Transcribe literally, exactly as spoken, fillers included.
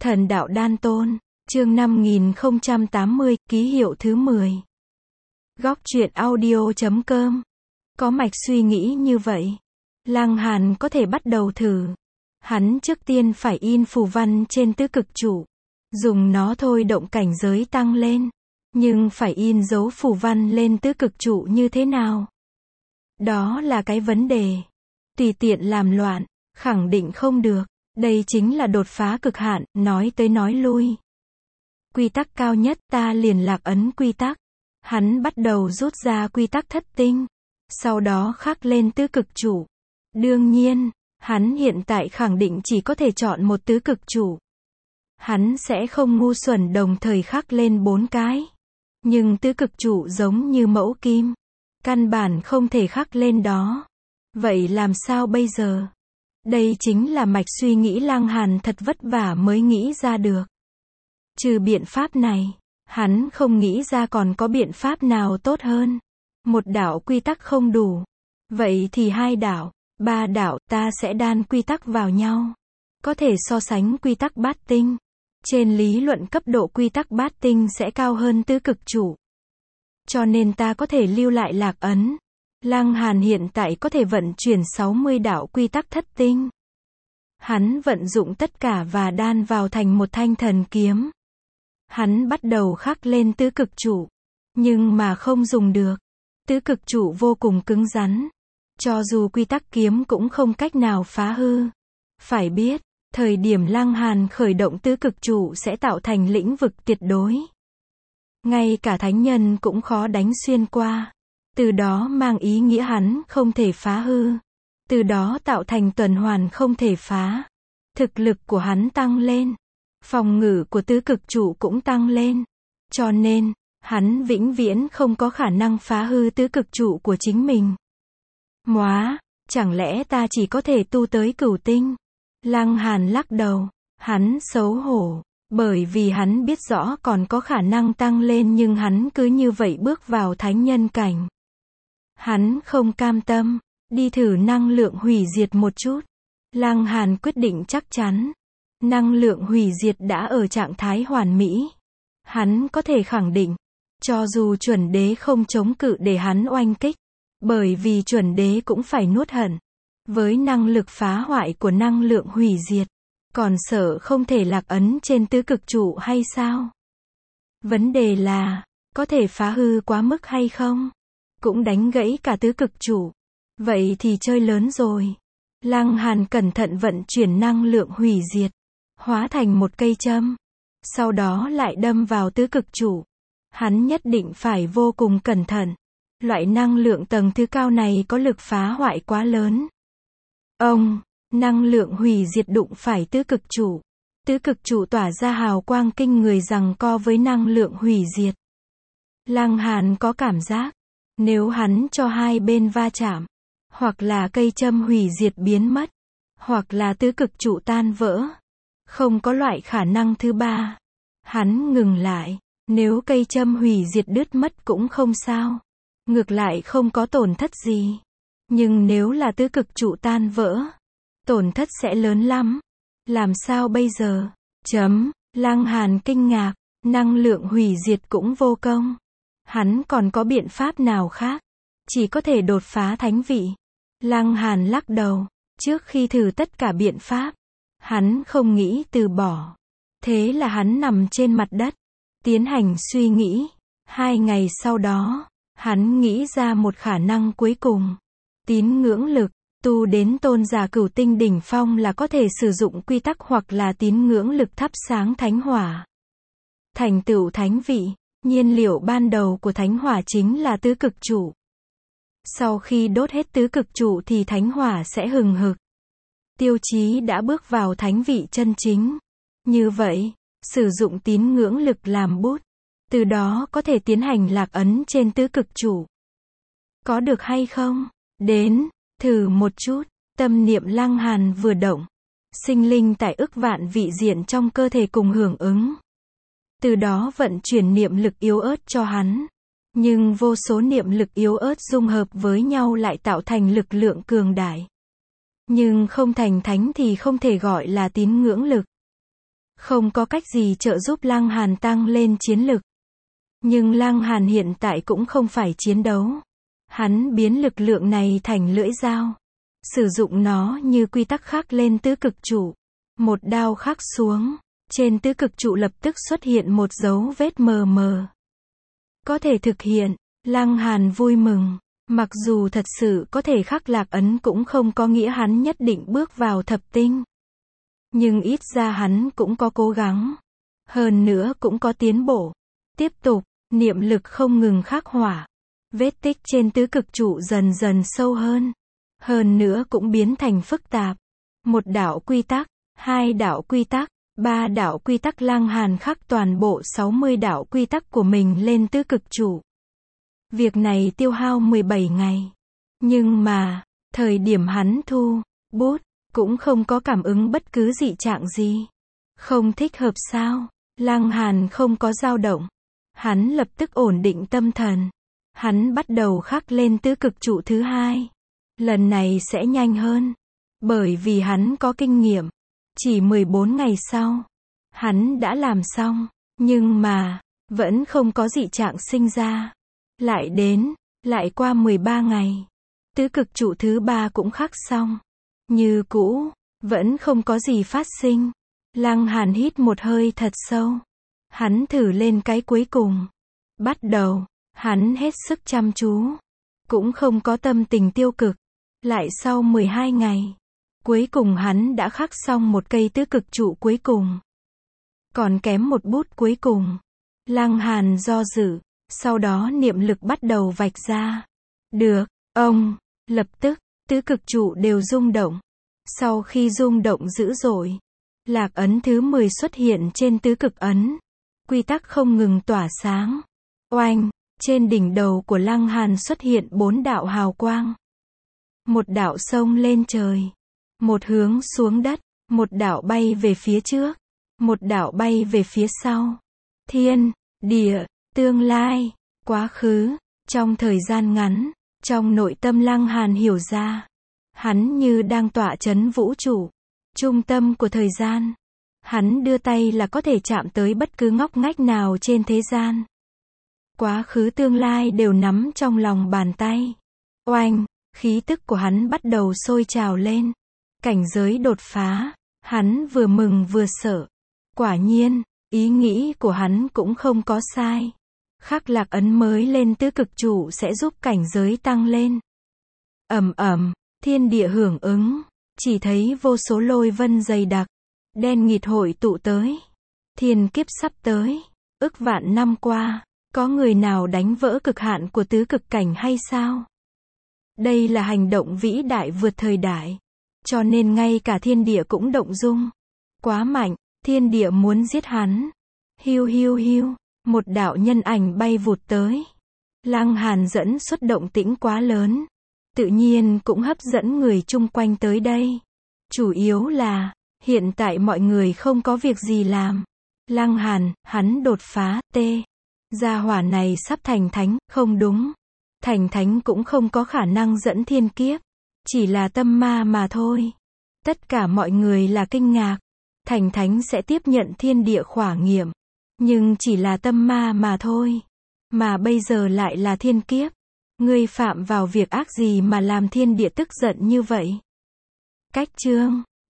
Thần đạo đan tôn, chương năm nghìn không trăm tám mươi, ký hiệu thứ mười. Góc truyện audio chấm com. Có mạch suy nghĩ như vậy, Lăng Hàn có thể bắt đầu thử. Hắn trước tiên phải in phù văn trên tứ cực trụ, dùng nó thôi động cảnh giới tăng lên. Nhưng phải in dấu phù văn lên tứ cực trụ như thế nào? Đó là cái vấn đề. Tùy tiện làm loạn, khẳng định không được. Đây chính là đột phá cực hạn, nói tới nói lui. Quy tắc cao nhất, ta liền lạc ấn quy tắc. Hắn bắt đầu rút ra quy tắc thất tinh, sau đó khắc lên tứ cực trụ. Đương nhiên, hắn hiện tại khẳng định chỉ có thể chọn một tứ cực trụ. Hắn sẽ không ngu xuẩn đồng thời khắc lên bốn cái. Nhưng tứ cực trụ giống như mẫu kim, căn bản không thể khắc lên đó. Vậy làm sao bây giờ? Đây chính là mạch suy nghĩ Lăng Hàn thật vất vả mới nghĩ ra được. Trừ biện pháp này, hắn không nghĩ ra còn có biện pháp nào tốt hơn. Một đạo quy tắc không đủ. Vậy thì hai đạo, ba đạo, ta sẽ đan quy tắc vào nhau. Có thể so sánh quy tắc bát tinh. Trên lý luận cấp độ quy tắc bát tinh sẽ cao hơn tứ cực trụ. Cho nên ta có thể lưu lại lạc ấn. Lăng Hàn hiện tại có thể vận chuyển sáu mươi đạo quy tắc thất tinh. Hắn vận dụng tất cả và đan vào thành một thanh thần kiếm. Hắn bắt đầu khắc lên tứ cực trụ. Nhưng mà không dùng được. Tứ cực trụ vô cùng cứng rắn. Cho dù quy tắc kiếm cũng không cách nào phá hư. Phải biết, thời điểm Lăng Hàn khởi động tứ cực trụ sẽ tạo thành lĩnh vực tuyệt đối. Ngay cả thánh nhân cũng khó đánh xuyên qua. Từ đó mang ý nghĩa hắn không thể phá hư. Từ đó tạo thành tuần hoàn không thể phá. Thực lực của hắn tăng lên. Phòng ngự của tứ cực trụ cũng tăng lên. Cho nên, hắn vĩnh viễn không có khả năng phá hư tứ cực trụ của chính mình. Móa, chẳng lẽ ta chỉ có thể tu tới cửu tinh? Lăng Hàn lắc đầu. Hắn xấu hổ. Bởi vì hắn biết rõ còn có khả năng tăng lên nhưng hắn cứ như vậy bước vào thánh nhân cảnh. Hắn không cam tâm, đi thử năng lượng hủy diệt một chút. Lăng Hàn quyết định chắc chắn. Năng lượng hủy diệt đã ở trạng thái hoàn mỹ. Hắn có thể khẳng định, cho dù chuẩn đế không chống cự để hắn oanh kích, bởi vì chuẩn đế cũng phải nuốt hận. Với năng lực phá hoại của năng lượng hủy diệt, còn sợ không thể lạc ấn trên tứ cực trụ hay sao? Vấn đề là, có thể phá hư quá mức hay không? Cũng đánh gãy cả tứ cực trụ. Vậy thì chơi lớn rồi. Lăng Hàn cẩn thận vận chuyển năng lượng hủy diệt, hóa thành một cây châm. Sau đó lại đâm vào tứ cực trụ. Hắn nhất định phải vô cùng cẩn thận. Loại năng lượng tầng thứ cao này có lực phá hoại quá lớn. Ông, năng lượng hủy diệt đụng phải tứ cực trụ. Tứ cực trụ tỏa ra hào quang kinh người giằng co với năng lượng hủy diệt. Lăng Hàn có cảm giác, nếu hắn cho hai bên va chạm, hoặc là cây châm hủy diệt biến mất, hoặc là tứ cực trụ tan vỡ, không có loại khả năng thứ ba. Hắn ngừng lại, nếu cây châm hủy diệt đứt mất cũng không sao. Ngược lại không có tổn thất gì. Nhưng nếu là tứ cực trụ tan vỡ, tổn thất sẽ lớn lắm. Làm sao bây giờ? Chấm, Lăng Hàn kinh ngạc, năng lượng hủy diệt cũng vô công. Hắn còn có biện pháp nào khác? Chỉ có thể đột phá thánh vị. Lăng Hàn lắc đầu, trước khi thử tất cả biện pháp, hắn không nghĩ từ bỏ. Thế là hắn nằm trên mặt đất, tiến hành suy nghĩ. Hai ngày sau đó, hắn nghĩ ra một khả năng cuối cùng. Tín ngưỡng lực, tu đến tôn giả cửu tinh đỉnh phong là có thể sử dụng quy tắc hoặc là tín ngưỡng lực thắp sáng thánh hỏa. Thành tựu thánh vị, nhiên liệu ban đầu của thánh hỏa chính là tứ cực trụ. Sau khi đốt hết tứ cực trụ thì thánh hỏa sẽ hừng hực. Tiêu chí đã bước vào thánh vị chân chính. Như vậy, sử dụng tín ngưỡng lực làm bút. Từ đó có thể tiến hành lạc ấn trên tứ cực trụ. Có được hay không? Đến, thử một chút. Tâm niệm Lăng Hàn vừa động. Sinh linh tại ức vạn vị diện trong cơ thể cùng hưởng ứng. Từ đó vận chuyển niệm lực yếu ớt cho hắn. Nhưng vô số niệm lực yếu ớt dung hợp với nhau lại tạo thành lực lượng cường đại. Nhưng không thành thánh thì không thể gọi là tín ngưỡng lực. Không có cách gì trợ giúp Lăng Hàn tăng lên chiến lực. Nhưng Lăng Hàn hiện tại cũng không phải chiến đấu. Hắn biến lực lượng này thành lưỡi dao. Sử dụng nó như quy tắc khắc lên tứ cực trụ. Một đao khắc xuống. Trên tứ cực trụ lập tức xuất hiện một dấu vết mờ mờ. Có thể thực hiện. Lăng Hàn vui mừng. Mặc dù thật sự có thể khắc lạc ấn cũng không có nghĩa hắn nhất định bước vào thập tinh. Nhưng ít ra hắn cũng có cố gắng. Hơn nữa cũng có tiến bộ. Tiếp tục, niệm lực không ngừng khắc họa. Vết tích trên tứ cực trụ dần dần sâu hơn. Hơn nữa cũng biến thành phức tạp. Một đạo quy tắc, hai đạo quy tắc, ba đạo quy tắc. Lăng Hàn khắc toàn bộ sáu mươi đạo quy tắc của mình lên tứ cực trụ. Việc này tiêu hao mười bảy ngày. Nhưng mà, thời điểm hắn thu bút, cũng không có cảm ứng bất cứ dị trạng gì. Không thích hợp sao? Lăng Hàn không có dao động. Hắn lập tức ổn định tâm thần. Hắn bắt đầu khắc lên tứ cực trụ thứ hai. Lần này sẽ nhanh hơn. Bởi vì hắn có kinh nghiệm. Chỉ mười bốn ngày sau, hắn đã làm xong. Nhưng mà, vẫn không có dị trạng sinh ra. Lại đến, lại qua mười ba ngày. Tứ cực trụ thứ ba cũng khắc xong. Như cũ, vẫn không có gì phát sinh. Lăng Hàn hít một hơi thật sâu. Hắn thử lên cái cuối cùng. Bắt đầu, hắn hết sức chăm chú. Cũng không có tâm tình tiêu cực. Lại sau mười hai ngày, cuối cùng hắn đã khắc xong một cây tứ cực trụ cuối cùng. Còn kém một bút cuối cùng. Lăng Hàn do dự. Sau đó niệm lực bắt đầu vạch ra. Được, ông, lập tức, tứ cực trụ đều rung động. Sau khi rung động dữ dội, lạc ấn thứ mười xuất hiện trên tứ cực ấn. Quy tắc không ngừng tỏa sáng. Oanh, trên đỉnh đầu của Lăng Hàn xuất hiện bốn đạo hào quang. Một đạo xông lên trời. Một hướng xuống đất. Một đạo bay về phía trước. Một đạo bay về phía sau. Thiên, địa, tương lai, quá khứ. Trong thời gian ngắn, trong nội tâm Lăng Hàn hiểu ra. Hắn như đang tọa chấn vũ trụ. Trung tâm của thời gian. Hắn đưa tay là có thể chạm tới bất cứ ngóc ngách nào trên thế gian. Quá khứ tương lai đều nắm trong lòng bàn tay. Oanh, khí tức của hắn bắt đầu sôi trào lên. Cảnh giới đột phá. Hắn vừa mừng vừa sợ. Quả nhiên, ý nghĩ của hắn cũng không có sai. Khắc lạc ấn mới lên tứ cực trụ sẽ giúp cảnh giới tăng lên. Ầm ầm, thiên địa hưởng ứng. Chỉ thấy vô số lôi vân dày đặc. Đen nghịt hội tụ tới. Thiên kiếp sắp tới. Ức vạn năm qua, có người nào đánh vỡ cực hạn của tứ cực cảnh hay sao? Đây là hành động vĩ đại vượt thời đại. Cho nên ngay cả thiên địa cũng động dung. Quá mạnh, thiên địa muốn giết hắn. Hiu hiu hiu, một đạo nhân ảnh bay vụt tới. Lăng Hàn dẫn xuất động tĩnh quá lớn. Tự nhiên cũng hấp dẫn người chung quanh tới đây. Chủ yếu là, hiện tại mọi người không có việc gì làm. Lăng Hàn, hắn đột phá, t. Gia hỏa này sắp thành thánh, không đúng. Thành thánh cũng không có khả năng dẫn thiên kiếp. Chỉ là tâm ma mà thôi. Tất cả mọi người là kinh ngạc. Thành thánh sẽ tiếp nhận thiên địa khỏa nghiệm. Nhưng chỉ là tâm ma mà thôi. Mà bây giờ lại là thiên kiếp. Ngươi phạm vào việc ác gì mà làm thiên địa tức giận như vậy? Cách chương